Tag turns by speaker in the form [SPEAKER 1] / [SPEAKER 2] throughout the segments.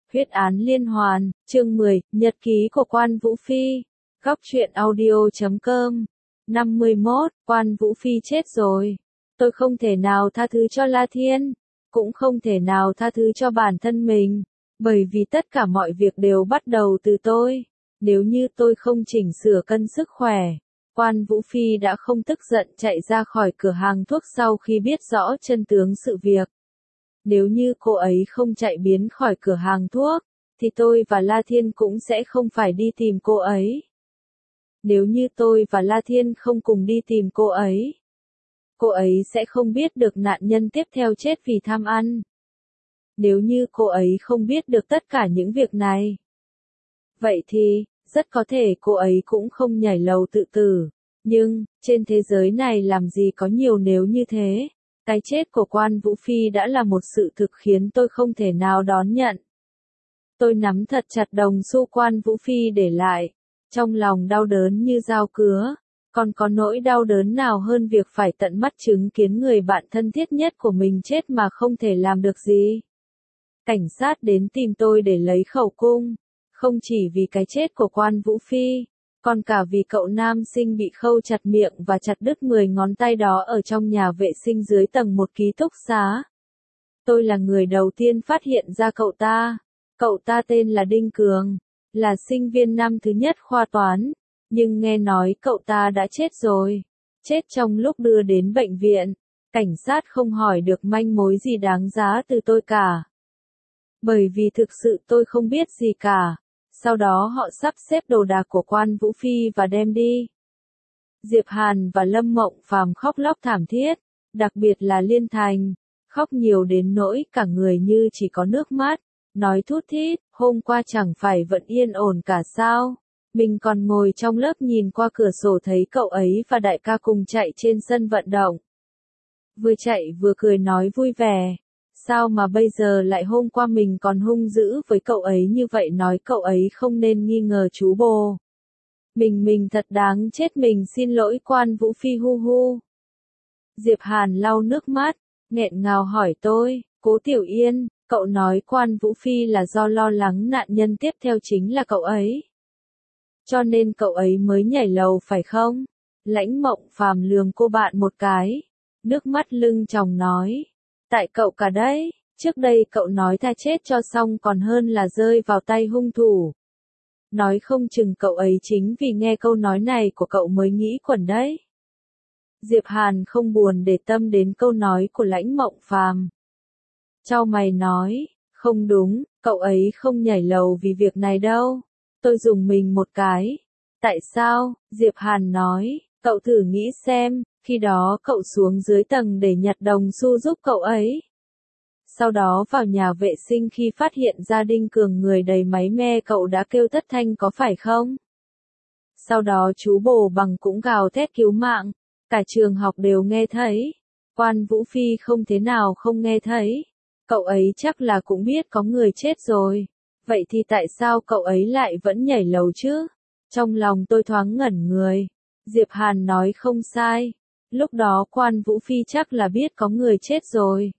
[SPEAKER 1] Huyết án liên hoàn, chương 10, nhật ký của Quan Vũ Phi. Góc truyện audio.com. 51, Quan Vũ Phi chết rồi. Tôi không thể nào tha thứ cho La Thiên, cũng không thể nào tha thứ cho bản thân mình, bởi vì tất cả mọi việc đều bắt đầu từ tôi. Nếu như tôi không chỉnh sửa cân sức khỏe, Quan Vũ Phi đã không tức giận chạy ra khỏi cửa hàng thuốc sau khi biết rõ chân tướng sự việc. Nếu như cô ấy không chạy biến khỏi cửa hàng thuốc, thì tôi và La Thiên cũng sẽ không phải đi tìm cô ấy. Nếu như tôi và La Thiên không cùng đi tìm cô ấy sẽ không biết được nạn nhân tiếp theo chết vì tham ăn. Nếu như cô ấy không biết được tất cả những việc này, vậy thì, rất có thể cô ấy cũng không nhảy lầu tự tử. Nhưng, trên thế giới này làm gì có nhiều nếu như thế. Cái chết của Quan Vũ Phi đã là một sự thực khiến tôi không thể nào đón nhận. Tôi nắm thật chặt đồng xu Quan Vũ Phi để lại, trong lòng đau đớn như dao cứa. Còn có nỗi đau đớn nào hơn việc phải tận mắt chứng kiến người bạn thân thiết nhất của mình chết mà không thể làm được gì. Cảnh sát đến tìm tôi để lấy khẩu cung, không chỉ vì cái chết của Quan Vũ Phi, còn cả vì cậu nam sinh bị khâu chặt miệng và chặt đứt 10 ngón tay đó ở trong nhà vệ sinh dưới tầng 1 ký túc xá. Tôi là người đầu tiên phát hiện ra cậu ta. Cậu ta tên là Đinh Cường, là sinh viên năm thứ nhất khoa toán, nhưng nghe nói cậu ta đã chết rồi. Chết trong lúc đưa đến bệnh viện. Cảnh sát không hỏi được manh mối gì đáng giá từ tôi cả. Bởi vì thực sự tôi không biết gì cả. Sau đó họ sắp xếp đồ đạc của Quan Vũ Phi và đem đi. Diệp Hàn và Lâm Mộng Phàm khóc lóc thảm thiết, đặc biệt là Liên Thành, khóc nhiều đến nỗi cả người như chỉ có nước mắt, nói thút thít, hôm qua chẳng phải vẫn yên ổn cả sao. Mình còn ngồi trong lớp nhìn qua cửa sổ thấy cậu ấy và đại ca cùng chạy trên sân vận động. Vừa chạy vừa cười nói vui vẻ. Sao mà bây giờ lại hôm qua mình còn hung dữ với cậu ấy như vậy, nói cậu ấy không nên nghi ngờ chú bồ. Mình thật đáng chết, mình xin lỗi Quan Vũ Phi hu hu. Diệp Hàn lau nước mắt, nghẹn ngào hỏi tôi, Cố Tiểu Yên, cậu nói Quan Vũ Phi là do lo lắng nạn nhân tiếp theo chính là cậu ấy. Cho nên cậu ấy mới nhảy lầu phải không? Lãnh Mộng Phàm lườm cô bạn một cái, nước mắt lưng tròng nói. Tại cậu cả đấy, trước đây cậu nói tha chết cho xong còn hơn là rơi vào tay hung thủ. Nói không chừng cậu ấy chính vì nghe câu nói này của cậu mới nghĩ quẩn đấy. Diệp Hàn không buồn để tâm đến câu nói của Lãnh Mộng Phàm. Chau mày nói, không đúng, cậu ấy không nhảy lầu vì việc này đâu. Tôi dùng mình một cái. Tại sao? Diệp Hàn nói, cậu thử nghĩ xem. Khi đó cậu xuống dưới tầng để nhặt đồng xu giúp cậu ấy. Sau đó vào nhà vệ sinh khi phát hiện ra Đinh Cường người đầy máy me, cậu đã kêu thất thanh có phải không? Sau đó chú bồ bằng cũng gào thét cứu mạng. Cả trường học đều nghe thấy. Quan Vũ Phi không thế nào không nghe thấy. Cậu ấy chắc là cũng biết có người chết rồi. Vậy thì tại sao cậu ấy lại vẫn nhảy lầu chứ? Trong lòng tôi thoáng ngẩn người. Diệp Hàn nói không sai. Lúc đó Quan Vũ Phi chắc là biết có người chết rồi.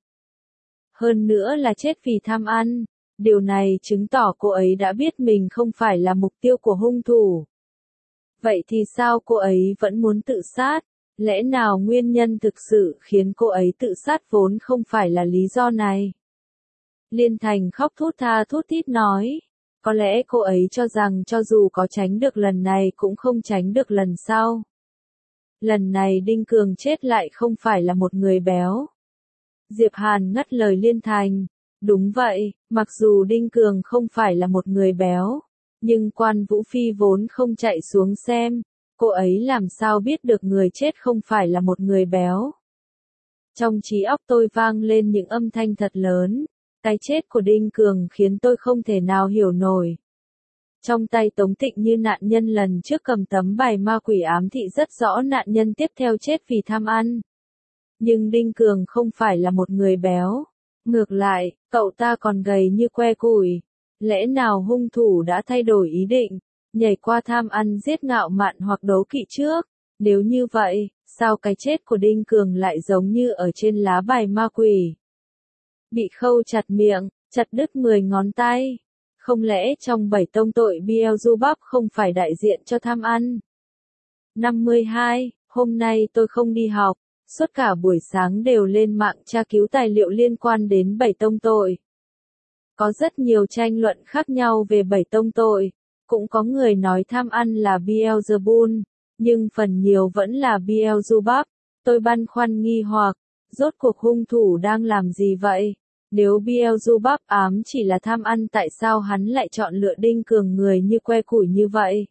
[SPEAKER 1] Hơn nữa là chết vì tham ăn. Điều này chứng tỏ cô ấy đã biết mình không phải là mục tiêu của hung thủ. Vậy thì sao cô ấy vẫn muốn tự sát? Lẽ nào nguyên nhân thực sự khiến cô ấy tự sát vốn không phải là lý do này? Liên Thành khóc thút tha thút thít nói. Có lẽ cô ấy cho rằng cho dù có tránh được lần này cũng không tránh được lần sau. Lần này Đinh Cường chết lại không phải là một người béo. Diệp Hàn ngắt lời Liên Thành. Đúng vậy, mặc dù Đinh Cường không phải là một người béo, nhưng Quan Vũ Phi vốn không chạy xuống xem, cô ấy làm sao biết được người chết không phải là một người béo. Trong trí óc tôi vang lên những âm thanh thật lớn. Cái chết của Đinh Cường khiến tôi không thể nào hiểu nổi. Trong tay Tống Tịnh Như nạn nhân lần trước cầm tấm bài ma quỷ ám thị rất rõ nạn nhân tiếp theo chết vì tham ăn. Nhưng Đinh Cường không phải là một người béo. Ngược lại, cậu ta còn gầy như que củi. Lẽ nào hung thủ đã thay đổi ý định, nhảy qua tham ăn giết ngạo mạn hoặc đố kỵ trước? Nếu như vậy, sao cái chết của Đinh Cường lại giống như ở trên lá bài ma quỷ? Bị khâu chặt miệng, chặt đứt 10 ngón tay. Không lẽ trong 7 tông tội Beelzebub không phải đại diện cho tham ăn? 52. Hôm nay tôi không đi học, suốt cả buổi sáng đều lên mạng tra cứu tài liệu liên quan đến 7 tông tội. Có rất nhiều tranh luận khác nhau về 7 tông tội, cũng có người nói tham ăn là Beelzebul, nhưng phần nhiều vẫn là Beelzebub. Tôi băn khoăn nghi hoặc, rốt cuộc hung thủ đang làm gì vậy? Nếu Beelzebub ám chỉ là tham ăn tại sao hắn lại chọn lựa Đinh Cường người như que củi như vậy?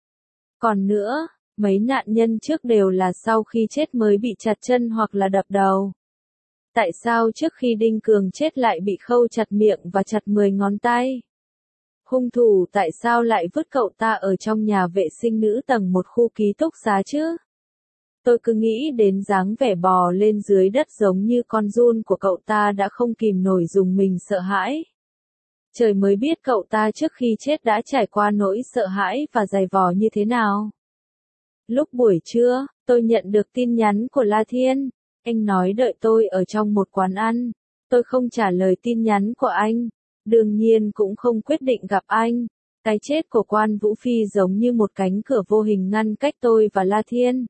[SPEAKER 1] Còn nữa, mấy nạn nhân trước đều là sau khi chết mới bị chặt chân hoặc là đập đầu. Tại sao trước khi Đinh Cường chết lại bị khâu chặt miệng và chặt 10 ngón tay? Hung thủ tại sao lại vứt cậu ta ở trong nhà vệ sinh nữ tầng 1 khu ký túc xá chứ? Tôi cứ nghĩ đến dáng vẻ bò lên dưới đất giống như con giun của cậu ta đã không kìm nổi dùng mình sợ hãi. Trời mới biết cậu ta trước khi chết đã trải qua nỗi sợ hãi và dày vò như thế nào. Lúc buổi trưa, tôi nhận được tin nhắn của La Thiên. Anh nói đợi tôi ở trong một quán ăn. Tôi không trả lời tin nhắn của anh. Đương nhiên cũng không quyết định gặp anh. Cái chết của Quan Vũ Phi giống như một cánh cửa vô hình ngăn cách tôi và La Thiên.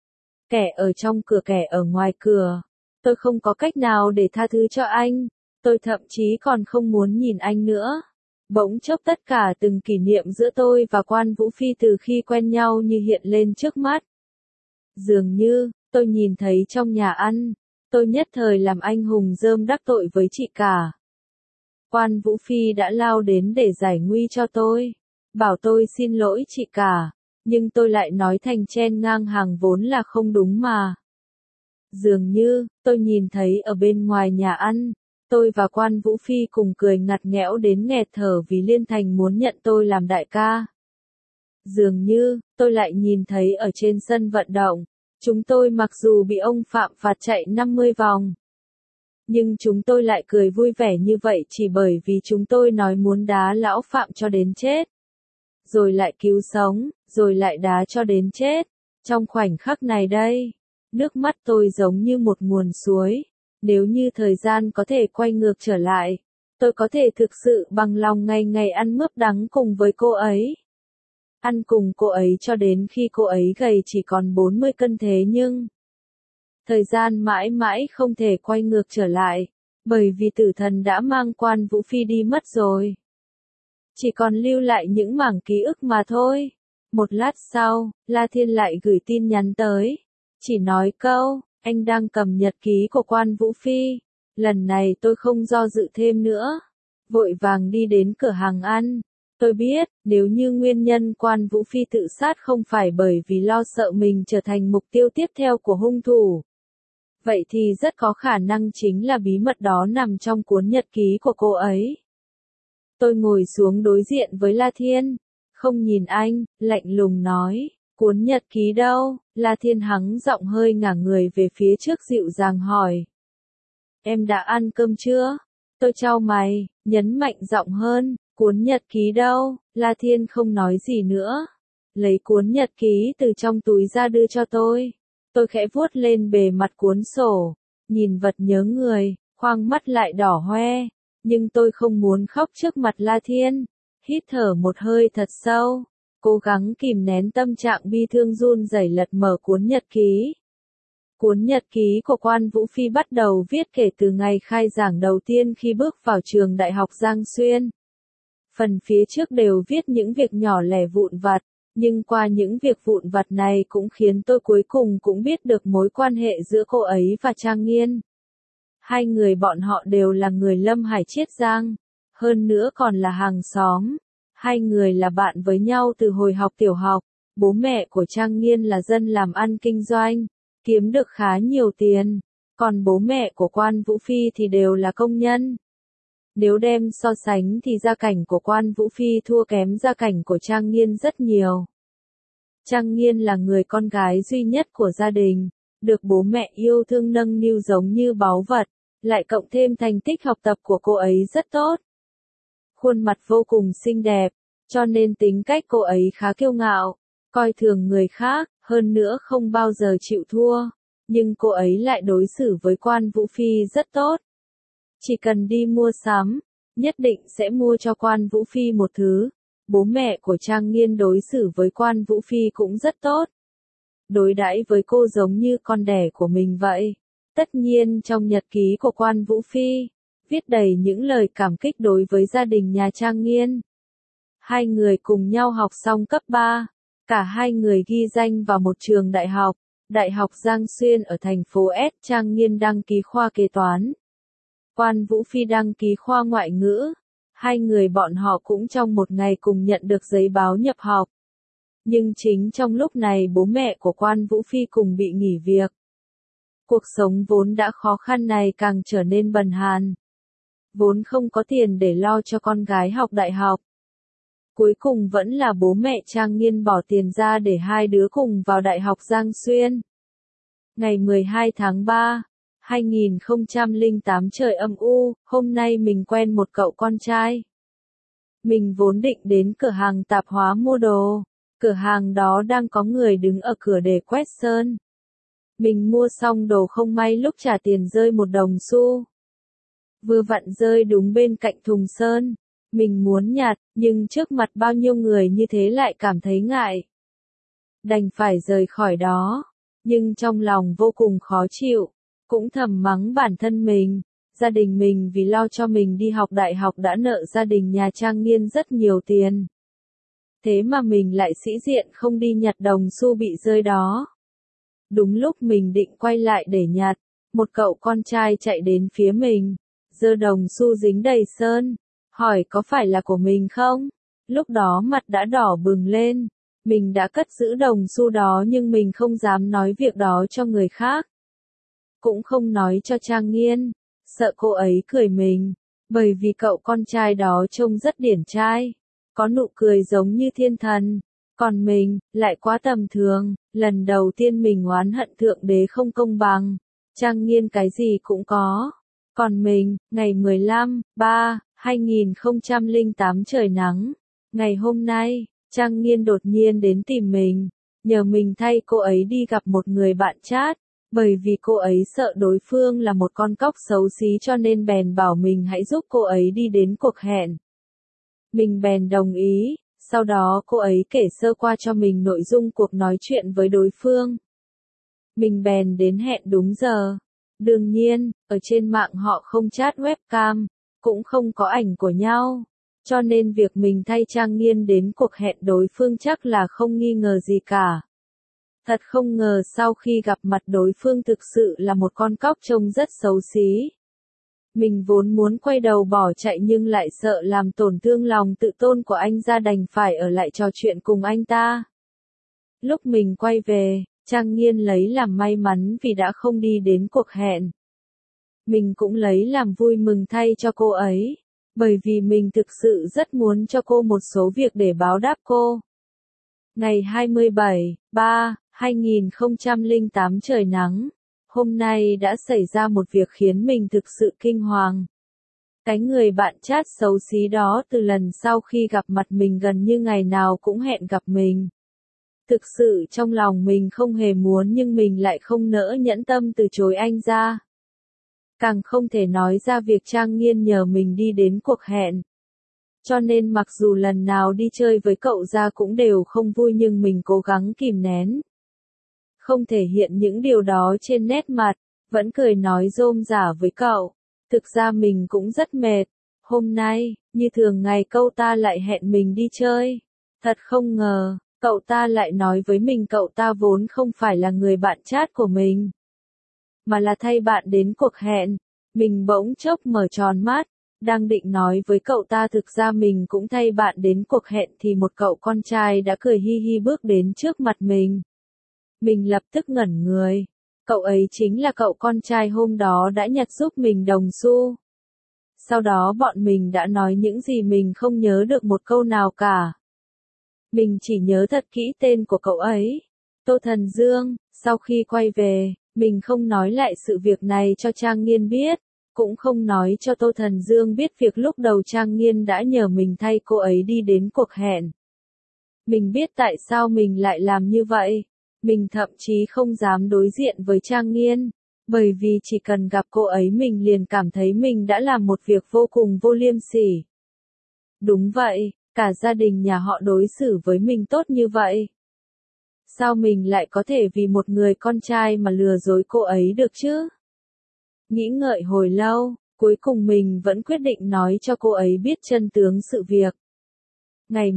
[SPEAKER 1] Kẻ ở trong cửa kẻ ở ngoài cửa. Tôi không có cách nào để tha thứ cho anh. Tôi thậm chí còn không muốn nhìn anh nữa. Bỗng chốc tất cả từng kỷ niệm giữa tôi và Quan Vũ Phi từ khi quen nhau như hiện lên trước mắt. Dường như, tôi nhìn thấy trong nhà ăn, tôi nhất thời làm anh hùng rơm đắc tội với chị cả. Quan Vũ Phi đã lao đến để giải nguy cho tôi, bảo tôi xin lỗi chị cả, nhưng tôi lại nói thành chen ngang hàng vốn là không đúng mà. Dường như, tôi nhìn thấy ở bên ngoài nhà ăn, tôi và Quan Vũ Phi cùng cười ngặt nghẽo đến nghẹt thở vì Liên Thành muốn nhận tôi làm đại ca. Dường như, tôi lại nhìn thấy ở trên sân vận động, chúng tôi mặc dù bị ông Phạm phạt chạy 50 vòng. Nhưng chúng tôi lại cười vui vẻ như vậy chỉ bởi vì chúng tôi nói muốn đá lão Phạm cho đến chết. Rồi lại cứu sống, rồi lại đá cho đến chết. Trong khoảnh khắc này đây, nước mắt tôi giống như một nguồn suối. Nếu như thời gian có thể quay ngược trở lại, tôi có thể thực sự bằng lòng ngày ngày ăn mướp đắng cùng với cô ấy. Ăn cùng cô ấy cho đến khi cô ấy gầy chỉ còn 40 cân thế nhưng thời gian mãi mãi không thể quay ngược trở lại, bởi vì tử thần đã mang Quan Vũ Phi đi mất rồi. Chỉ còn lưu lại những mảng ký ức mà thôi. Một lát sau, La Thiên lại gửi tin nhắn tới. Chỉ nói câu, anh đang cầm nhật ký của Quan Vũ Phi. Lần này tôi không do dự thêm nữa. Vội vàng đi đến cửa hàng ăn. Tôi biết, nếu như nguyên nhân Quan Vũ Phi tự sát không phải bởi vì lo sợ mình trở thành mục tiêu tiếp theo của hung thủ. Vậy thì rất có khả năng chính là bí mật đó nằm trong cuốn nhật ký của cô ấy. Tôi ngồi xuống đối diện với La Thiên, không nhìn anh, lạnh lùng nói, cuốn nhật ký đâu? La Thiên hắng giọng hơi ngả người về phía trước dịu dàng hỏi. Em đã ăn cơm chưa? Tôi chau mày, nhấn mạnh giọng hơn, cuốn nhật ký đâu? La Thiên không nói gì nữa. Lấy cuốn nhật ký từ trong túi ra đưa cho tôi. Tôi khẽ vuốt lên bề mặt cuốn sổ, nhìn vật nhớ người, khoang mắt lại đỏ hoe. Nhưng tôi không muốn khóc trước mặt La Thiên. Hít thở một hơi thật sâu, cố gắng kìm nén tâm trạng bi thương run rẩy lật mở cuốn nhật ký. Cuốn nhật ký của Quan Vũ Phi bắt đầu viết kể từ ngày khai giảng đầu tiên khi bước vào trường Đại học Giang Xuyên. Phần phía trước đều viết những việc nhỏ lẻ vụn vặt, nhưng qua những việc vụn vặt này cũng khiến tôi cuối cùng cũng biết được mối quan hệ giữa cô ấy và Trang Nghiên. Hai người bọn họ đều là người Lâm Hải Chiết Giang, hơn nữa còn là hàng xóm. Hai người là bạn với nhau từ hồi học tiểu học. Bố mẹ của Trang Nghiên là dân làm ăn kinh doanh, kiếm được khá nhiều tiền, còn bố mẹ của Quan Vũ Phi thì đều là công nhân. Nếu đem so sánh thì gia cảnh của Quan Vũ Phi thua kém gia cảnh của Trang Nghiên rất nhiều. Trang Nghiên là người con gái duy nhất của gia đình, được bố mẹ yêu thương nâng niu giống như báu vật, lại cộng thêm thành tích học tập của cô ấy rất tốt. Khuôn mặt vô cùng xinh đẹp, cho nên tính cách cô ấy khá kiêu ngạo, coi thường người khác, hơn nữa không bao giờ chịu thua. Nhưng cô ấy lại đối xử với Quan Vũ Phi rất tốt. Chỉ cần đi mua sắm, nhất định sẽ mua cho Quan Vũ Phi một thứ. Bố mẹ của Trang Nghiên đối xử với Quan Vũ Phi cũng rất tốt. Đối đãi với cô giống như con đẻ của mình vậy. Tất nhiên trong nhật ký của Quan Vũ Phi, viết đầy những lời cảm kích đối với gia đình nhà Trang Nghiên. Hai người cùng nhau học xong cấp 3, cả hai người ghi danh vào một trường Đại học Giang Xuyên ở thành phố S. Trang Nghiên đăng ký khoa kế toán. Quan Vũ Phi đăng ký khoa ngoại ngữ. Hai người bọn họ cũng trong một ngày cùng nhận được giấy báo nhập học. Nhưng chính trong lúc này bố mẹ của Quan Vũ Phi cùng bị nghỉ việc. Cuộc sống vốn đã khó khăn này càng trở nên bần hàn. Vốn không có tiền để lo cho con gái học đại học. Cuối cùng vẫn là bố mẹ Trang Nghiên bỏ tiền ra để hai đứa cùng vào Đại học Giang Xuyên. Ngày 12 tháng 3, 2008 trời âm u, hôm nay mình quen một cậu con trai. Mình vốn định đến cửa hàng tạp hóa mua đồ. Cửa hàng đó đang có người đứng ở cửa để quét sơn. Mình mua xong đồ không may lúc trả tiền rơi một đồng xu. Vừa vặn rơi đúng bên cạnh thùng sơn. Mình muốn nhặt, nhưng trước mặt bao nhiêu người như thế lại cảm thấy ngại. Đành phải rời khỏi đó. Nhưng trong lòng vô cùng khó chịu. Cũng thầm mắng bản thân mình. Gia đình mình vì lo cho mình đi học đại học đã nợ gia đình nhà Trang Nghiên rất nhiều tiền. Thế mà mình lại sĩ diện không đi nhặt đồng xu bị rơi đó. Đúng lúc mình định quay lại để nhặt, một cậu con trai chạy đến phía mình, giơ đồng xu dính đầy sơn, hỏi có phải là của mình không? Lúc đó mặt đã đỏ bừng lên, mình đã cất giữ đồng xu đó nhưng mình không dám nói việc đó cho người khác. Cũng không nói cho Trang Nghiên, sợ cô ấy cười mình, bởi vì cậu con trai đó trông rất điển trai. Có nụ cười giống như thiên thần, còn mình, lại quá tầm thường, lần đầu tiên mình oán hận thượng đế không công bằng, Trang Nghiên cái gì cũng có, còn mình, ngày 15/3/2008 trời nắng, ngày hôm nay, Trang Nghiên đột nhiên đến tìm mình, nhờ mình thay cô ấy đi gặp một người bạn chat, bởi vì cô ấy sợ đối phương là một con cóc xấu xí cho nên bèn bảo mình hãy giúp cô ấy đi đến cuộc hẹn. Mình bèn đồng ý, sau đó cô ấy kể sơ qua cho mình nội dung cuộc nói chuyện với đối phương. Mình bèn đến hẹn đúng giờ. Đương nhiên, ở trên mạng họ không chat webcam, cũng không có ảnh của nhau. Cho nên việc mình thay Trang Nghiên đến cuộc hẹn đối phương chắc là không nghi ngờ gì cả. Thật không ngờ sau khi gặp mặt đối phương thực sự là một con cóc trông rất xấu xí. Mình vốn muốn quay đầu bỏ chạy nhưng lại sợ làm tổn thương lòng tự tôn của anh ra đành phải ở lại trò chuyện cùng anh ta. Lúc mình quay về, Trang Nghiên lấy làm may mắn vì đã không đi đến cuộc hẹn. Mình cũng lấy làm vui mừng thay cho cô ấy, bởi vì mình thực sự rất muốn cho cô một số việc để báo đáp cô. Ngày 27/3/2008 trời nắng. Hôm nay đã xảy ra một việc khiến mình thực sự kinh hoàng. Cái người bạn chat xấu xí đó từ lần sau khi gặp mặt mình gần như ngày nào cũng hẹn gặp mình. Thực sự trong lòng mình không hề muốn nhưng mình lại không nỡ nhẫn tâm từ chối anh ra. Càng không thể nói ra việc Trang Nghiên nhờ mình đi đến cuộc hẹn. Cho nên mặc dù lần nào đi chơi với cậu ra cũng đều không vui nhưng mình cố gắng kìm nén. Không thể hiện những điều đó trên nét mặt, vẫn cười nói rôm rả với cậu. Thực ra mình cũng rất mệt. Hôm nay, như thường ngày cậu ta lại hẹn mình đi chơi. Thật không ngờ, cậu ta lại nói với mình cậu ta vốn không phải là người bạn chat của mình, mà là thay bạn đến cuộc hẹn. Mình bỗng chốc mở tròn mắt, đang định nói với cậu ta thực ra mình cũng thay bạn đến cuộc hẹn thì một cậu con trai đã cười hi hi bước đến trước mặt mình. Mình lập tức ngẩn người. Cậu ấy chính là cậu con trai hôm đó đã nhặt giúp mình đồng xu. Sau đó bọn mình đã nói những gì mình không nhớ được một câu nào cả. Mình chỉ nhớ thật kỹ tên của cậu ấy. Tô Thần Dương. Sau khi quay về, mình không nói lại sự việc này cho Trang Nghiên biết. Cũng không nói cho Tô Thần Dương biết việc lúc đầu Trang Nghiên đã nhờ mình thay cô ấy đi đến cuộc hẹn. Mình biết tại sao mình lại làm như vậy. Mình thậm chí không dám đối diện với Trang Nghiên, Bởi vì chỉ cần gặp cô ấy mình liền cảm thấy mình đã làm một việc vô cùng vô liêm sỉ. Đúng vậy, cả gia đình nhà họ đối xử với mình tốt như vậy. Sao mình lại có thể vì một người con trai mà lừa dối cô ấy được chứ? Nghĩ ngợi hồi lâu, cuối cùng mình vẫn quyết định nói cho cô ấy biết chân tướng sự việc. Ngày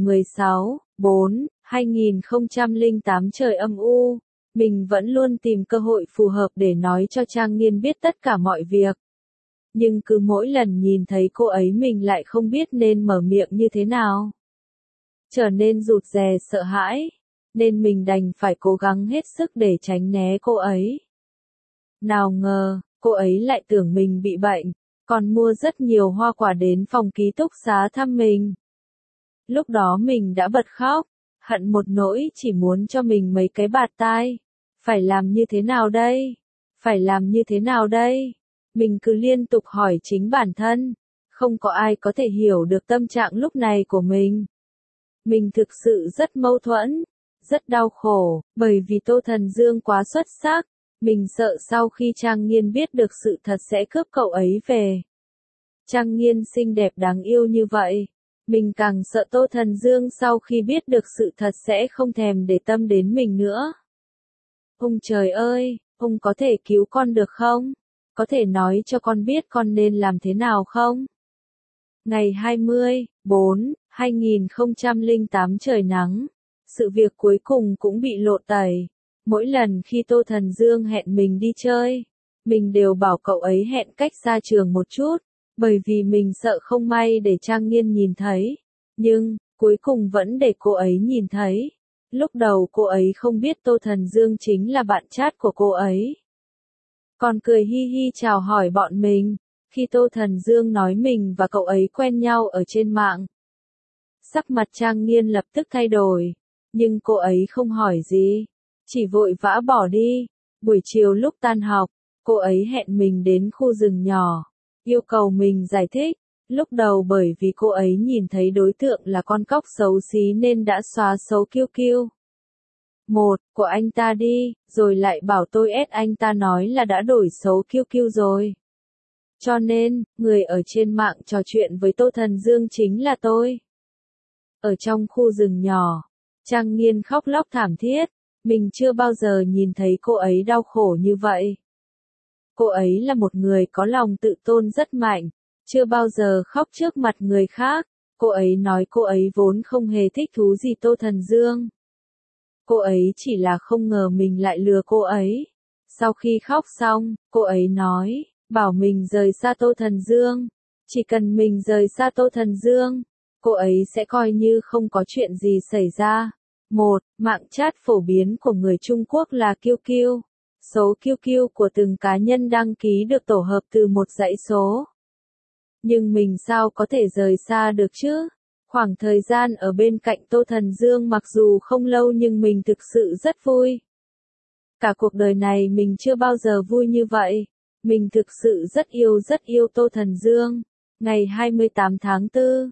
[SPEAKER 1] 16/4/2008 trời âm u, mình vẫn luôn tìm cơ hội phù hợp để nói cho Trang Nghiên biết tất cả mọi việc. Nhưng cứ mỗi lần nhìn thấy cô ấy mình lại không biết nên mở miệng như thế nào. Trở nên rụt rè sợ hãi, nên mình đành phải cố gắng hết sức để tránh né cô ấy. Nào ngờ, cô ấy lại tưởng mình bị bệnh, còn mua rất nhiều hoa quả đến phòng ký túc xá thăm mình. Lúc đó mình đã bật khóc, hận một nỗi chỉ muốn cho mình mấy cái bạt tai. Phải làm như thế nào đây? Phải làm như thế nào đây? Mình cứ liên tục hỏi chính bản thân, không có ai có thể hiểu được tâm trạng lúc này của mình. Mình thực sự rất mâu thuẫn, rất đau khổ, bởi vì Tô Thần Dương quá xuất sắc. Mình sợ sau khi Trang Nghiên biết được sự thật sẽ cướp cậu ấy về. Trang Nghiên xinh đẹp đáng yêu như vậy. Mình càng sợ Tô Thần Dương sau khi biết được sự thật sẽ không thèm để tâm đến mình nữa. Ông trời ơi, ông có thể cứu con được không? Có thể nói cho con biết con nên làm thế nào không? Ngày 20/4/2008 trời nắng. Sự việc cuối cùng cũng bị lộ tẩy. Mỗi lần khi Tô Thần Dương hẹn mình đi chơi, mình đều bảo cậu ấy hẹn cách xa trường một chút, bởi vì mình sợ không may để Trang Nghiên nhìn thấy. Nhưng, cuối cùng vẫn để cô ấy nhìn thấy. Lúc đầu cô ấy không biết Tô Thần Dương chính là bạn chat của cô ấy. Còn cười hi hi chào hỏi bọn mình, khi Tô Thần Dương nói mình và cậu ấy quen nhau ở trên mạng. Sắc mặt Trang Nghiên lập tức thay đổi, nhưng cô ấy không hỏi gì, chỉ vội vã bỏ đi. Buổi chiều lúc tan học, cô ấy hẹn mình đến khu rừng nhỏ, yêu cầu mình giải thích. Lúc đầu bởi vì cô ấy nhìn thấy đối tượng là con cóc xấu xí nên đã xóa số QQ của anh ta đi, rồi lại bảo tôi ép anh ta nói là đã đổi số QQ rồi. Cho nên, người ở trên mạng trò chuyện với Tô Thần Dương chính là tôi. Ở trong khu rừng nhỏ, Trang Nghiên khóc lóc thảm thiết, mình chưa bao giờ nhìn thấy cô ấy đau khổ như vậy. Cô ấy là một người có lòng tự tôn rất mạnh, chưa bao giờ khóc trước mặt người khác. Cô ấy nói cô ấy vốn không hề thích thú gì Tô Thần Dương. Cô ấy chỉ là không ngờ mình lại lừa cô ấy. Sau khi khóc xong, cô ấy nói, bảo mình rời xa Tô Thần Dương. Chỉ cần mình rời xa Tô Thần Dương, cô ấy sẽ coi như không có chuyện gì xảy ra. Mạng chat phổ biến của người Trung Quốc là QQ. Số QQ của từng cá nhân đăng ký được tổ hợp từ một dãy số. Nhưng mình sao có thể rời xa được chứ? Khoảng thời gian ở bên cạnh Tô Thần Dương mặc dù không lâu nhưng mình thực sự rất vui. Cả cuộc đời này mình chưa bao giờ vui như vậy. Mình thực sự rất yêu Tô Thần Dương. Ngày 28 tháng 4,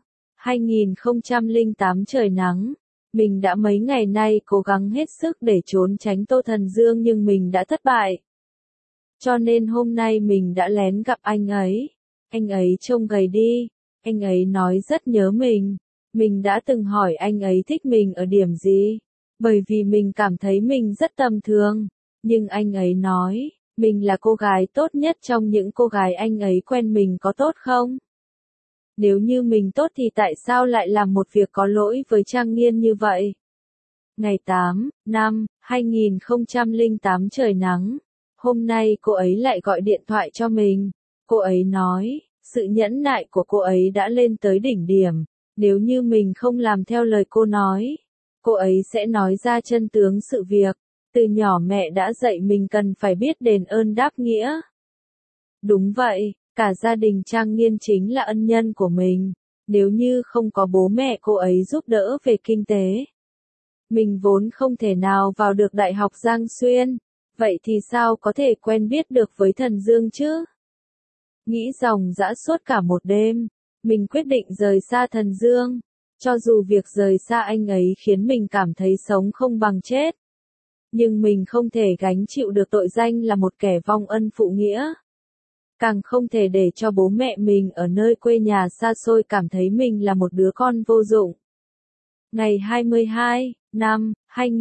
[SPEAKER 1] 2008 trời nắng. Mình đã mấy ngày nay cố gắng hết sức để trốn tránh Tô Thần Dương nhưng mình đã thất bại. Cho nên hôm nay mình đã lén gặp anh ấy. Anh ấy trông gầy đi. Anh ấy nói rất nhớ mình. Mình đã từng hỏi anh ấy thích mình ở điểm gì. Bởi vì mình cảm thấy mình rất tầm thường. Nhưng anh ấy nói, mình là cô gái tốt nhất trong những cô gái anh ấy quen. Mình có tốt không? Nếu như mình tốt thì tại sao lại làm một việc có lỗi với Trang Nghiên như vậy? Ngày 8/5/2008 trời nắng. Hôm nay cô ấy lại gọi điện thoại cho mình. Cô ấy nói, sự nhẫn nại của cô ấy đã lên tới đỉnh điểm. Nếu như mình không làm theo lời cô nói, cô ấy sẽ nói ra chân tướng sự việc. Từ nhỏ mẹ đã dạy mình cần phải biết đền ơn đáp nghĩa. Đúng vậy, cả gia đình Trang Nghiên chính là ân nhân của mình. Nếu như không có bố mẹ cô ấy giúp đỡ về kinh tế, mình vốn không thể nào vào được Đại học Giang Xuyên. Vậy thì sao có thể quen biết được với Thần Dương chứ? Nghĩ dòng dã suốt cả một đêm, mình quyết định rời xa Thần Dương. Cho dù việc rời xa anh ấy khiến mình cảm thấy sống không bằng chết. Nhưng mình không thể gánh chịu được tội danh là một kẻ vong ân phụ nghĩa. Càng không thể để cho bố mẹ mình ở nơi quê nhà xa xôi cảm thấy mình là một đứa con vô dụng. Ngày 22, năm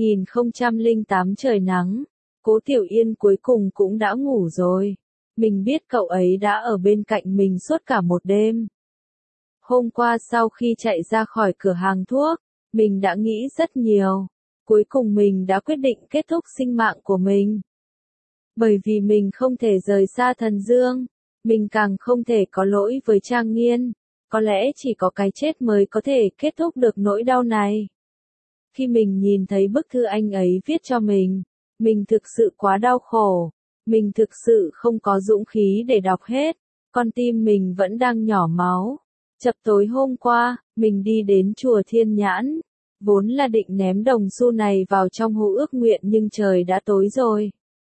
[SPEAKER 1] 2008 trời nắng, Cố Tiểu Yên cuối cùng cũng đã ngủ rồi. Mình biết cậu ấy đã ở bên cạnh mình suốt cả một đêm. Hôm qua sau khi chạy ra khỏi cửa hàng thuốc, mình đã nghĩ rất nhiều. Cuối cùng mình đã quyết định kết thúc sinh mạng của mình. Bởi vì mình không thể rời xa Thần Dương, mình càng không thể có lỗi với Trang Nghiên. Có lẽ chỉ có cái chết mới có thể kết thúc được nỗi đau này. Khi mình nhìn thấy bức thư anh ấy viết cho mình thực sự quá đau khổ. Mình thực sự không có dũng khí để đọc hết. Con tim mình vẫn đang nhỏ máu. Chập tối hôm qua, mình đi đến chùa Thiên Nhãn. Vốn là định ném đồng xu này vào trong hồ ước nguyện nhưng trời đã tối rồi.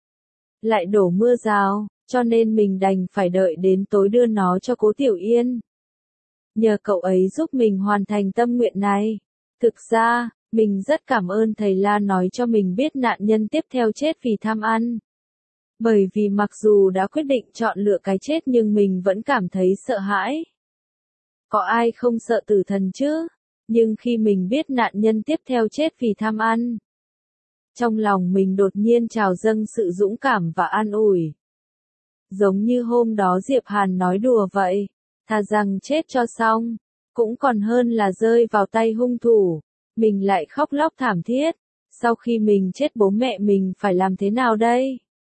[SPEAKER 1] Lại đổ mưa rào, cho nên mình đành phải đợi đến tối đưa nó cho Cố Tiểu Yên. Nhờ cậu ấy giúp mình hoàn thành tâm nguyện này. Thực ra, mình rất cảm ơn thầy La nói cho mình biết nạn nhân tiếp theo chết vì tham ăn. Bởi vì mặc dù đã quyết định chọn lựa cái chết nhưng mình vẫn cảm thấy sợ hãi. Có ai không sợ tử thần chứ? Nhưng khi mình biết nạn nhân tiếp theo chết vì tham ăn, trong lòng mình đột nhiên trào dâng sự dũng cảm và an ủi. Giống như hôm đó Diệp Hàn nói đùa vậy, thà rằng chết cho xong, cũng còn hơn là rơi vào tay hung thủ. Mình lại khóc lóc thảm thiết, sau khi mình chết bố mẹ mình phải làm thế nào đây?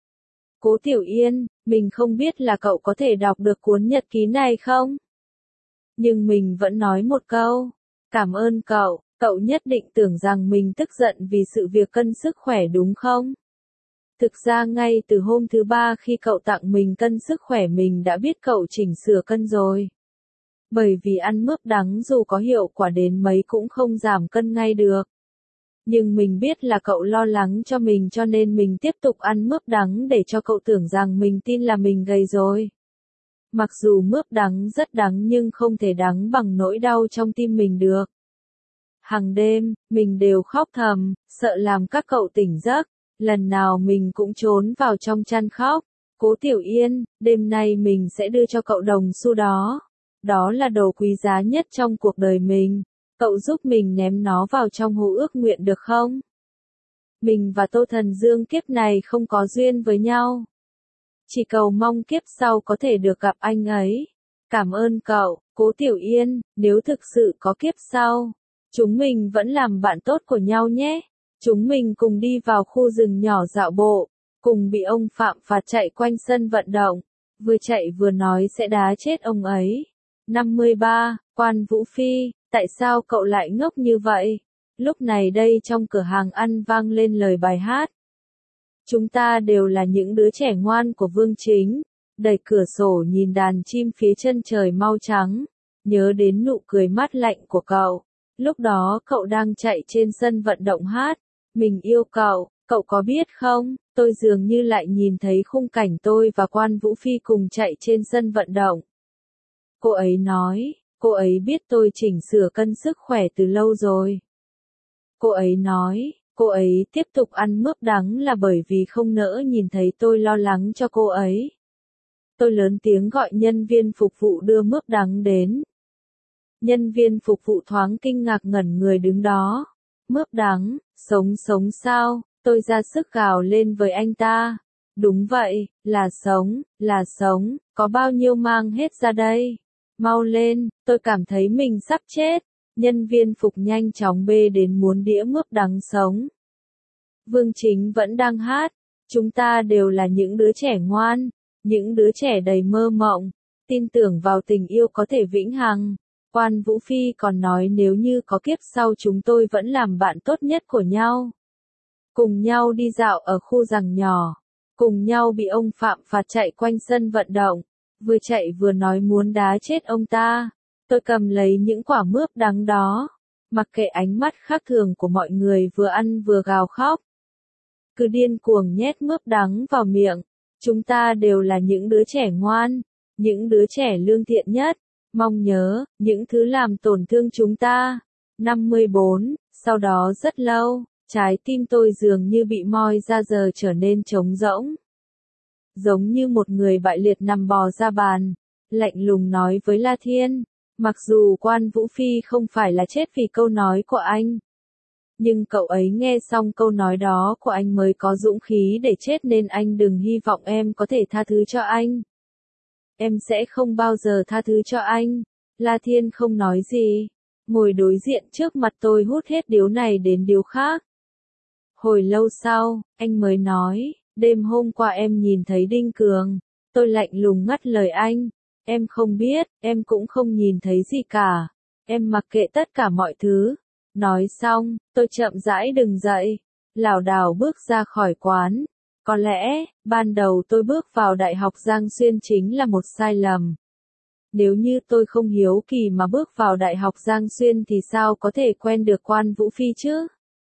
[SPEAKER 1] Cố Tiểu Yên, mình không biết là cậu có thể đọc được cuốn nhật ký này không? Nhưng mình vẫn nói một câu, cảm ơn cậu, cậu nhất định tưởng rằng mình tức giận vì sự việc cân sức khỏe đúng không? Thực ra ngay từ hôm thứ ba khi cậu tặng mình cân sức khỏe mình đã biết cậu chỉnh sửa cân rồi. Bởi vì ăn mướp đắng dù có hiệu quả đến mấy cũng không giảm cân ngay được. Nhưng mình biết là cậu lo lắng cho mình cho nên mình tiếp tục ăn mướp đắng để cho cậu tưởng rằng mình tin là mình gầy rồi. Mặc dù mướp đắng rất đắng nhưng không thể đắng bằng nỗi đau trong tim mình được. Hàng đêm, mình đều khóc thầm, sợ làm các cậu tỉnh giấc. Lần nào mình cũng trốn vào trong chăn khóc. Cố Tiểu Yên, đêm nay mình sẽ đưa cho cậu đồng xu đó. Đó là đồ quý giá nhất trong cuộc đời mình. Cậu giúp mình ném nó vào trong hồ ước nguyện được không? Mình và Tô Thần Dương kiếp này không có duyên với nhau. Chỉ cầu mong kiếp sau có thể được gặp anh ấy. Cảm ơn cậu, Cố Tiểu Yên, nếu thực sự có kiếp sau, chúng mình vẫn làm bạn tốt của nhau nhé. Chúng mình cùng đi vào khu rừng nhỏ dạo bộ, cùng bị ông Phạm phạt chạy quanh sân vận động, vừa chạy vừa nói sẽ đá chết ông ấy. 53, Quan Vũ Phi, tại sao cậu lại ngốc như vậy? Lúc này đây trong cửa hàng ăn vang lên lời bài hát. Chúng ta đều là những đứa trẻ ngoan của Vương Chính, đẩy cửa sổ nhìn đàn chim phía chân trời mau trắng, nhớ đến nụ cười mát lạnh của cậu. Lúc đó cậu đang chạy trên sân vận động hát. Mình yêu cậu, cậu có biết không, tôi dường như lại nhìn thấy khung cảnh tôi và Quan Vũ Phi cùng chạy trên sân vận động. Cô ấy nói, cô ấy biết tôi chỉnh sửa cân sức khỏe từ lâu rồi. Cô ấy nói, cô ấy tiếp tục ăn mướp đắng là bởi vì không nỡ nhìn thấy tôi lo lắng cho cô ấy. Tôi lớn tiếng gọi nhân viên phục vụ đưa mướp đắng đến. Nhân viên phục vụ thoáng kinh ngạc ngẩn người đứng đó. Mướp đắng, sống sao, tôi ra sức gào lên với anh ta. Đúng vậy, là sống, có bao nhiêu mang hết ra đây. Mau lên, tôi cảm thấy mình sắp chết. Nhân viên phục nhanh chóng bê đến muốn đĩa mướp đắng sống. Vương Chính vẫn đang hát, chúng ta đều là những đứa trẻ ngoan, những đứa trẻ đầy mơ mộng, tin tưởng vào tình yêu có thể vĩnh hằng. Quan Vũ Phi còn nói nếu như có kiếp sau chúng tôi vẫn làm bạn tốt nhất của nhau. Cùng nhau đi dạo ở khu rừng nhỏ, cùng nhau bị ông Phạm phạt chạy quanh sân vận động, vừa chạy vừa nói muốn đá chết ông ta. Tôi cầm lấy những quả mướp đắng đó, mặc kệ ánh mắt khác thường của mọi người vừa ăn vừa gào khóc. Cứ điên cuồng nhét mướp đắng vào miệng, chúng ta đều là những đứa trẻ ngoan, những đứa trẻ lương thiện nhất. Mong nhớ, những thứ làm tổn thương chúng ta. 54, sau đó rất lâu, Trái tim tôi dường như bị moi ra giờ trở nên trống rỗng. Giống như một người bại liệt nằm bò ra bàn, lạnh lùng nói với La Thiên, mặc dù Quan Vũ Phi không phải là chết vì câu nói của anh. Nhưng cậu ấy nghe xong câu nói đó của anh mới có dũng khí để chết nên anh đừng hy vọng em có thể tha thứ cho anh. Em sẽ không bao giờ tha thứ cho anh. La Thiên không nói gì, ngồi đối diện trước mặt tôi hút hết điếu này đến điếu khác. Hồi lâu sau, anh mới nói, đêm hôm qua em nhìn thấy Đinh Cường. Tôi lạnh lùng ngắt lời anh, em không biết, em cũng không nhìn thấy gì cả. Em mặc kệ tất cả mọi thứ. Nói xong, tôi chậm rãi đứng dậy, lảo đảo bước ra khỏi quán. Có lẽ, ban đầu tôi bước vào Đại học Giang Xuyên chính là một sai lầm. Nếu như tôi không hiếu kỳ mà bước vào Đại học Giang Xuyên thì sao có thể quen được Quan Vũ Phi chứ?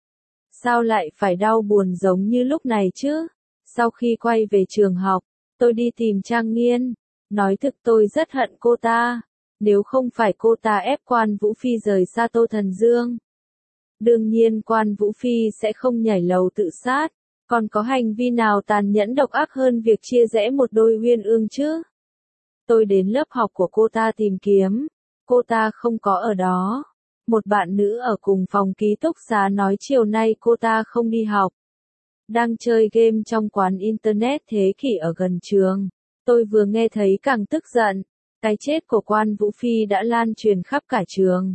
[SPEAKER 1] Sao lại phải đau buồn giống như lúc này chứ? Sau khi quay về trường học, tôi đi tìm Trang Nghiên. Nói thực tôi rất hận cô ta. Nếu không phải cô ta ép Quan Vũ Phi rời xa Tô Thần Dương. Đương nhiên Quan Vũ Phi sẽ không nhảy lầu tự sát. Còn có hành vi nào tàn nhẫn độc ác hơn việc chia rẽ một đôi uyên ương chứ? Tôi đến lớp học của cô ta tìm kiếm. Cô ta không có ở đó. Một bạn nữ ở cùng phòng ký túc xá nói chiều nay cô ta không đi học. Đang chơi game trong quán internet thế kỷ ở gần trường. Tôi vừa nghe thấy càng tức giận. Cái chết của Quan Vũ Phi đã lan truyền khắp cả trường.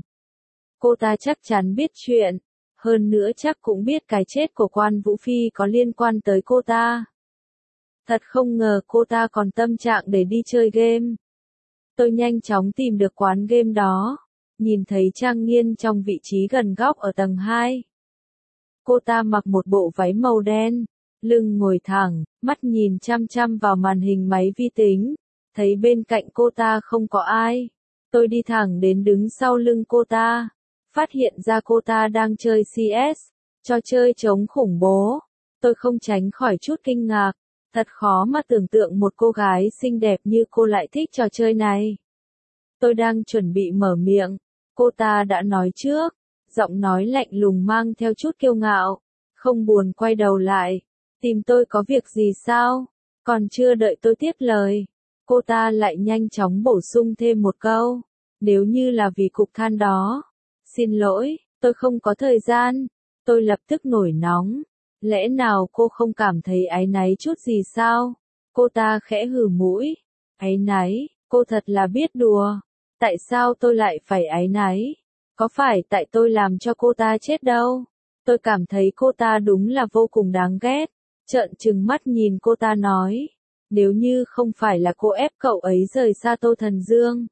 [SPEAKER 1] Cô ta chắc chắn biết chuyện. Hơn nữa chắc cũng biết cái chết của Quan Vũ Phi có liên quan tới cô ta. Thật không ngờ cô ta còn tâm trạng để đi chơi game. Tôi nhanh chóng tìm được quán game đó. Nhìn thấy Trang Nghiên trong vị trí gần góc ở tầng 2. Cô ta mặc một bộ váy màu đen, lưng ngồi thẳng, mắt nhìn chăm chăm vào màn hình máy vi tính. Thấy bên cạnh cô ta không có ai. Tôi đi thẳng đến đứng sau lưng cô ta. Phát hiện ra cô ta đang chơi CS, trò chơi chống khủng bố. Tôi không tránh khỏi chút kinh ngạc. Thật khó mà tưởng tượng một cô gái xinh đẹp như cô lại thích trò chơi này. Tôi đang chuẩn bị mở miệng. Cô ta đã nói trước. Giọng nói lạnh lùng mang theo chút kiêu ngạo. Không buồn quay đầu lại. Tìm tôi có việc gì sao? Còn chưa đợi tôi tiếp lời. Cô ta lại nhanh chóng bổ sung thêm một câu. Nếu như là vì cục than đó. Xin lỗi, tôi không có thời gian. Tôi lập tức nổi nóng. Lẽ nào cô không cảm thấy áy náy chút gì sao? Cô ta khẽ hừ mũi. Áy náy, cô thật là biết đùa. Tại sao tôi lại phải áy náy? Có phải tại tôi làm cho cô ta chết đâu? Tôi cảm thấy cô ta đúng là vô cùng đáng ghét. Trợn trừng mắt nhìn cô ta nói. Nếu như không phải là cô ép cậu ấy rời xa Tô Thần Dương.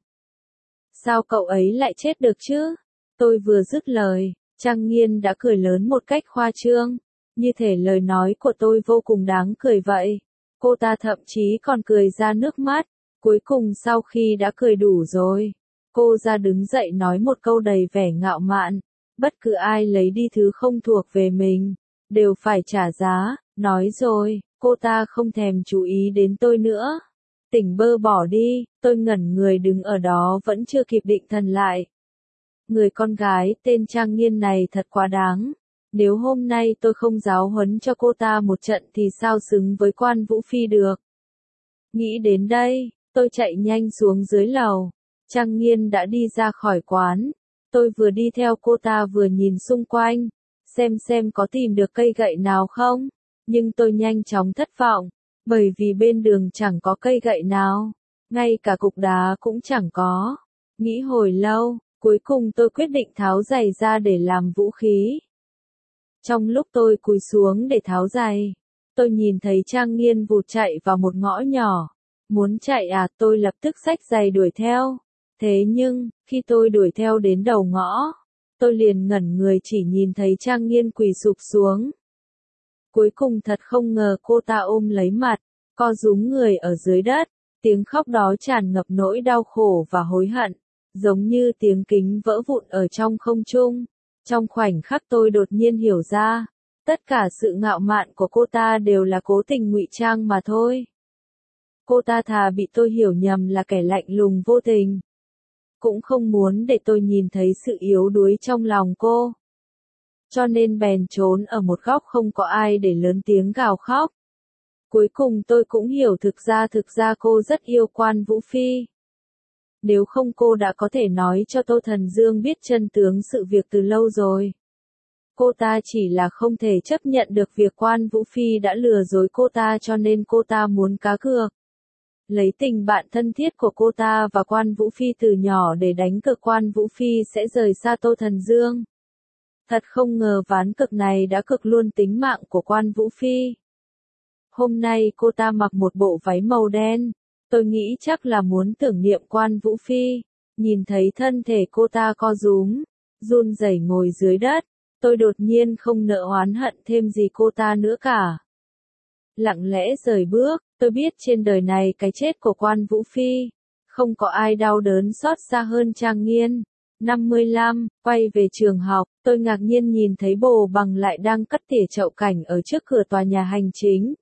[SPEAKER 1] Sao cậu ấy lại chết được chứ? Tôi vừa dứt lời, Trang Nghiên đã cười lớn một cách khoa trương. Như thể lời nói của tôi vô cùng đáng cười vậy. Cô ta thậm chí còn cười ra nước mắt. Cuối cùng sau khi đã cười đủ rồi, cô ra đứng dậy nói một câu đầy vẻ ngạo mạn. Bất cứ ai lấy đi thứ không thuộc về mình, đều phải trả giá. Nói rồi, cô ta không thèm chú ý đến tôi nữa. Tỉnh bơ bỏ đi, tôi ngẩn người đứng ở đó vẫn chưa kịp định thần lại. Người con gái tên Trang Nghiên này thật quá đáng. Nếu hôm nay tôi không giáo huấn cho cô ta một trận thì sao xứng với Quan Vũ Phi được. Nghĩ đến đây, tôi chạy nhanh xuống dưới lầu. Trang Nghiên đã đi ra khỏi quán. Tôi vừa đi theo cô ta vừa nhìn xung quanh, xem có tìm được cây gậy nào không. Nhưng tôi nhanh chóng thất vọng, bởi vì bên đường chẳng có cây gậy nào, ngay cả cục đá cũng chẳng có. Nghĩ hồi lâu, cuối cùng tôi quyết định tháo giày ra để làm vũ khí. Trong lúc tôi cúi xuống để tháo giày, tôi nhìn thấy Trang Nghiên vụt chạy vào một ngõ nhỏ. Muốn chạy à, tôi lập tức xách giày đuổi theo. Thế nhưng, khi tôi đuổi theo đến đầu ngõ, tôi liền ngẩn người chỉ nhìn thấy Trang Nghiên quỳ sụp xuống. Cuối cùng thật không ngờ cô ta ôm lấy mặt, co rúm người ở dưới đất. Tiếng khóc đó tràn ngập nỗi đau khổ và hối hận, giống như tiếng kính vỡ vụn ở trong không trung. Trong khoảnh khắc tôi đột nhiên hiểu ra, tất cả sự ngạo mạn của cô ta đều là cố tình ngụy trang mà thôi. Cô ta thà bị tôi hiểu nhầm là kẻ lạnh lùng vô tình, cũng không muốn để tôi nhìn thấy sự yếu đuối trong lòng cô. cho nên bèn trốn ở một góc không có ai để lớn tiếng gào khóc. Cuối cùng tôi cũng hiểu thực ra cô rất yêu Quan Vũ Phi. Nếu không cô đã có thể nói cho Tô Thần Dương biết chân tướng sự việc từ lâu rồi. Cô ta chỉ là không thể chấp nhận được việc Quan Vũ Phi đã lừa dối cô ta cho nên cô ta muốn cá cược. Lấy tình bạn thân thiết của cô ta và Quan Vũ Phi từ nhỏ để đánh cược Quan Vũ Phi sẽ rời xa Tô Thần Dương. Thật không ngờ ván cược này đã cược luôn tính mạng của Quan Vũ Phi. Hôm nay cô ta mặc một bộ váy màu đen. Tôi nghĩ chắc là muốn tưởng niệm Quan Vũ Phi. Nhìn thấy thân thể cô ta co rúm, run rẩy ngồi dưới đất. Tôi đột nhiên không nỡ oán hận thêm gì cô ta nữa cả. Lặng lẽ rời bước, tôi biết trên đời này cái chết của Quan Vũ Phi, không có ai đau đớn xót xa hơn Trang Nghiên. 55, quay về trường học, tôi ngạc nhiên nhìn thấy Bồ Bằng lại đang cắt tỉa chậu cảnh ở trước cửa tòa nhà hành chính.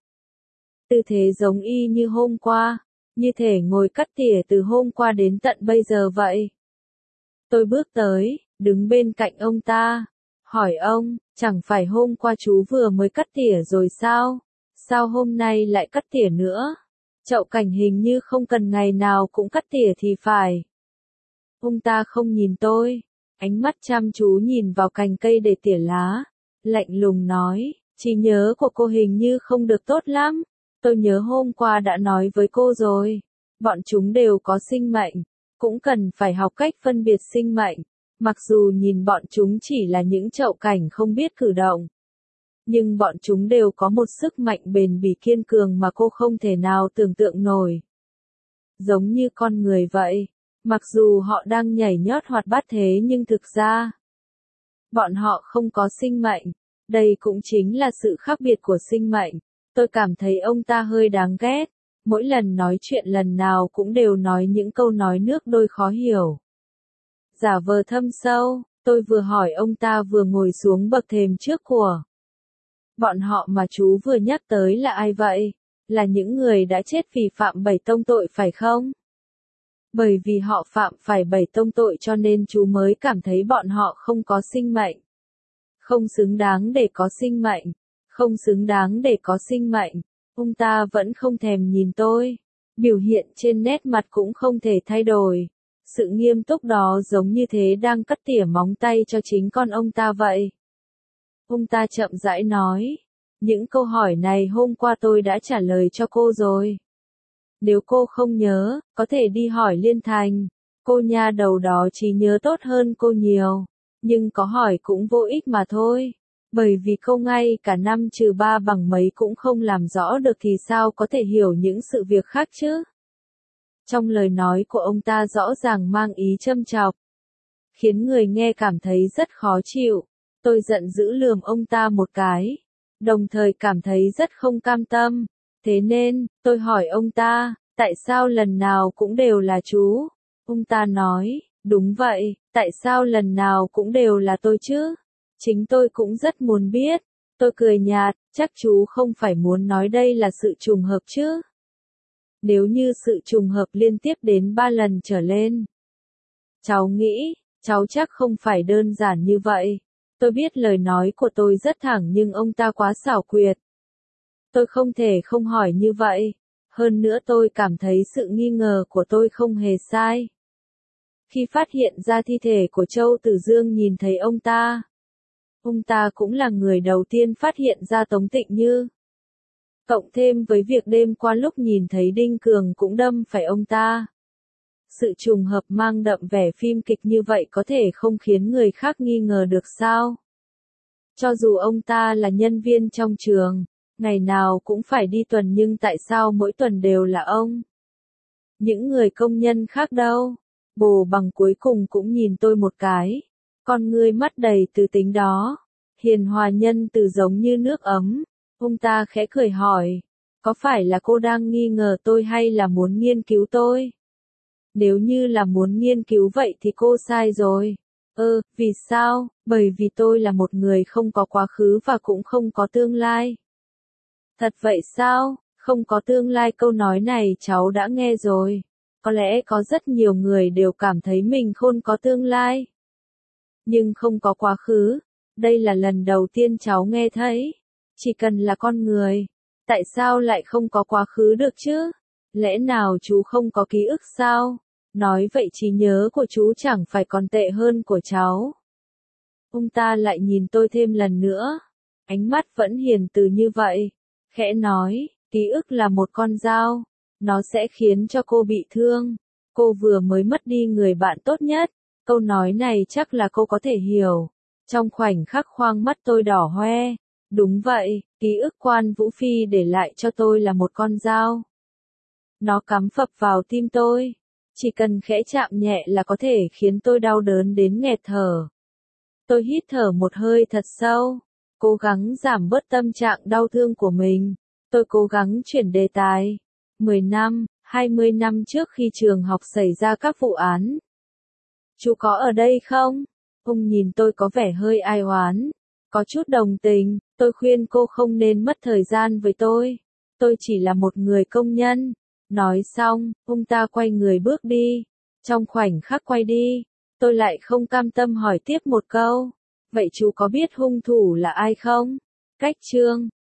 [SPEAKER 1] Tư thế giống y như hôm qua, như thể ngồi cắt tỉa từ hôm qua đến tận bây giờ vậy. Tôi bước tới, đứng bên cạnh ông ta, hỏi ông, chẳng phải hôm qua chú vừa mới cắt tỉa rồi sao? Sao hôm nay lại cắt tỉa nữa? Chậu cảnh hình như không cần ngày nào cũng cắt tỉa thì phải. Ông ta không nhìn tôi, ánh mắt chăm chú nhìn vào cành cây để tỉa lá, lạnh lùng nói, trí nhớ của cô hình như không được tốt lắm. Tôi nhớ hôm qua đã nói với cô rồi, bọn chúng đều có sinh mệnh, cũng cần phải học cách phân biệt sinh mệnh, mặc dù nhìn bọn chúng chỉ là những chậu cảnh không biết cử động. Nhưng bọn chúng đều có một sức mạnh bền bỉ kiên cường mà cô không thể nào tưởng tượng nổi. Giống như con người vậy, mặc dù họ đang nhảy nhót hoạt bát thế nhưng thực ra, bọn họ không có sinh mệnh. Đây cũng chính là sự khác biệt của sinh mệnh. Tôi cảm thấy ông ta hơi đáng ghét. Mỗi lần nói chuyện lần nào cũng đều nói những câu nói nước đôi khó hiểu. Giả vờ thâm sâu, tôi vừa hỏi ông ta vừa ngồi xuống bậc thềm trước của. Bọn họ mà chú vừa nhắc tới là ai vậy? Là những người đã chết vì phạm 7 tông tội phải không? Bởi vì họ phạm phải 7 tông tội cho nên chú mới cảm thấy bọn họ không có sinh mệnh. Không xứng đáng để có sinh mệnh. Không xứng đáng để có sinh mệnh. Ông ta vẫn không thèm nhìn tôi. Biểu hiện trên nét mặt cũng không thể thay đổi. Sự nghiêm túc đó giống như thế đang cắt tỉa móng tay cho chính con ông ta vậy. Ông ta chậm rãi nói. Những câu hỏi này hôm qua tôi đã trả lời cho cô rồi. Nếu cô không nhớ, có thể đi hỏi Liên Thành. Cô nha đầu đó trí nhớ tốt hơn cô nhiều. Nhưng có hỏi cũng vô ích mà thôi. Bởi vì cô ngay cả 5 trừ 3 bằng mấy cũng không làm rõ được thì sao có thể hiểu những sự việc khác chứ? Trong lời nói của ông ta rõ ràng mang ý châm chọc. Khiến người nghe cảm thấy rất khó chịu. Tôi giận dữ lườm ông ta một cái. Đồng thời cảm thấy rất không cam tâm. Thế nên, tôi hỏi ông ta, tại sao lần nào cũng đều là chú? Ông ta nói, đúng vậy, tại sao lần nào cũng đều là tôi chứ? Chính tôi cũng rất muốn biết. Tôi cười nhạt, chắc chú không phải muốn nói đây là sự trùng hợp chứ? Nếu như sự trùng hợp liên tiếp đến 3 lần trở lên. Cháu nghĩ, cháu chắc không phải đơn giản như vậy. Tôi biết lời nói của tôi rất thẳng nhưng ông ta quá xảo quyệt. Tôi không thể không hỏi như vậy. Hơn nữa tôi cảm thấy sự nghi ngờ của tôi không hề sai. Khi phát hiện ra thi thể của Châu Tử Dương nhìn thấy ông ta. Ông ta cũng là người đầu tiên phát hiện ra Tống Tịnh Như. Cộng thêm với việc đêm qua lúc nhìn thấy Đinh Cường cũng đâm phải ông ta. Sự trùng hợp mang đậm vẻ phim kịch như vậy có thể không khiến người khác nghi ngờ được sao? Cho dù ông ta là nhân viên trong trường, ngày nào cũng phải đi tuần nhưng tại sao mỗi tuần đều là ông? Những người công nhân khác đâu? Bồ Bằng cuối cùng cũng nhìn tôi một cái. Con ngươi mắt đầy từ tính đó. Hiền hòa nhân từ giống như nước ấm. Ông ta khẽ cười hỏi. Có phải là cô đang nghi ngờ tôi hay là muốn nghiên cứu tôi? Nếu như là muốn nghiên cứu vậy thì cô sai rồi. Vì sao? Bởi vì tôi là một người không có quá khứ và cũng không có tương lai. Thật vậy sao? Không có tương lai câu nói này cháu đã nghe rồi. Có lẽ có rất nhiều người đều cảm thấy mình không có tương lai. Nhưng không có quá khứ. Đây là lần đầu tiên cháu nghe thấy. Chỉ cần là con người, tại sao lại không có quá khứ được chứ? Lẽ nào chú không có ký ức sao? Nói vậy trí nhớ của chú chẳng phải còn tệ hơn của cháu. Ông ta lại nhìn tôi thêm lần nữa. Ánh mắt vẫn hiền từ như vậy. Khẽ nói, ký ức là một con dao. Nó sẽ khiến cho cô bị thương. Cô vừa mới mất đi người bạn tốt nhất. Câu nói này chắc là cô có thể hiểu. Trong khoảnh khắc khoang mắt tôi đỏ hoe. Đúng vậy, ký ức Quan Vũ Phi để lại cho tôi là một con dao. Nó cắm phập vào tim tôi. Chỉ cần khẽ chạm nhẹ là có thể khiến tôi đau đớn đến nghẹt thở. Tôi hít thở một hơi thật sâu, cố gắng giảm bớt tâm trạng đau thương của mình. Tôi cố gắng chuyển đề tài. 10 năm, 20 năm trước khi trường học xảy ra các vụ án. Chú có ở đây không? Ông nhìn tôi có vẻ hơi ai oán. Có chút đồng tình, tôi khuyên cô không nên mất thời gian với tôi. Tôi chỉ là một người công nhân. Nói xong, ông ta quay người bước đi. Trong khoảnh khắc quay đi, tôi lại không cam tâm hỏi tiếp một câu. Vậy chú có biết hung thủ là ai không? Cách chương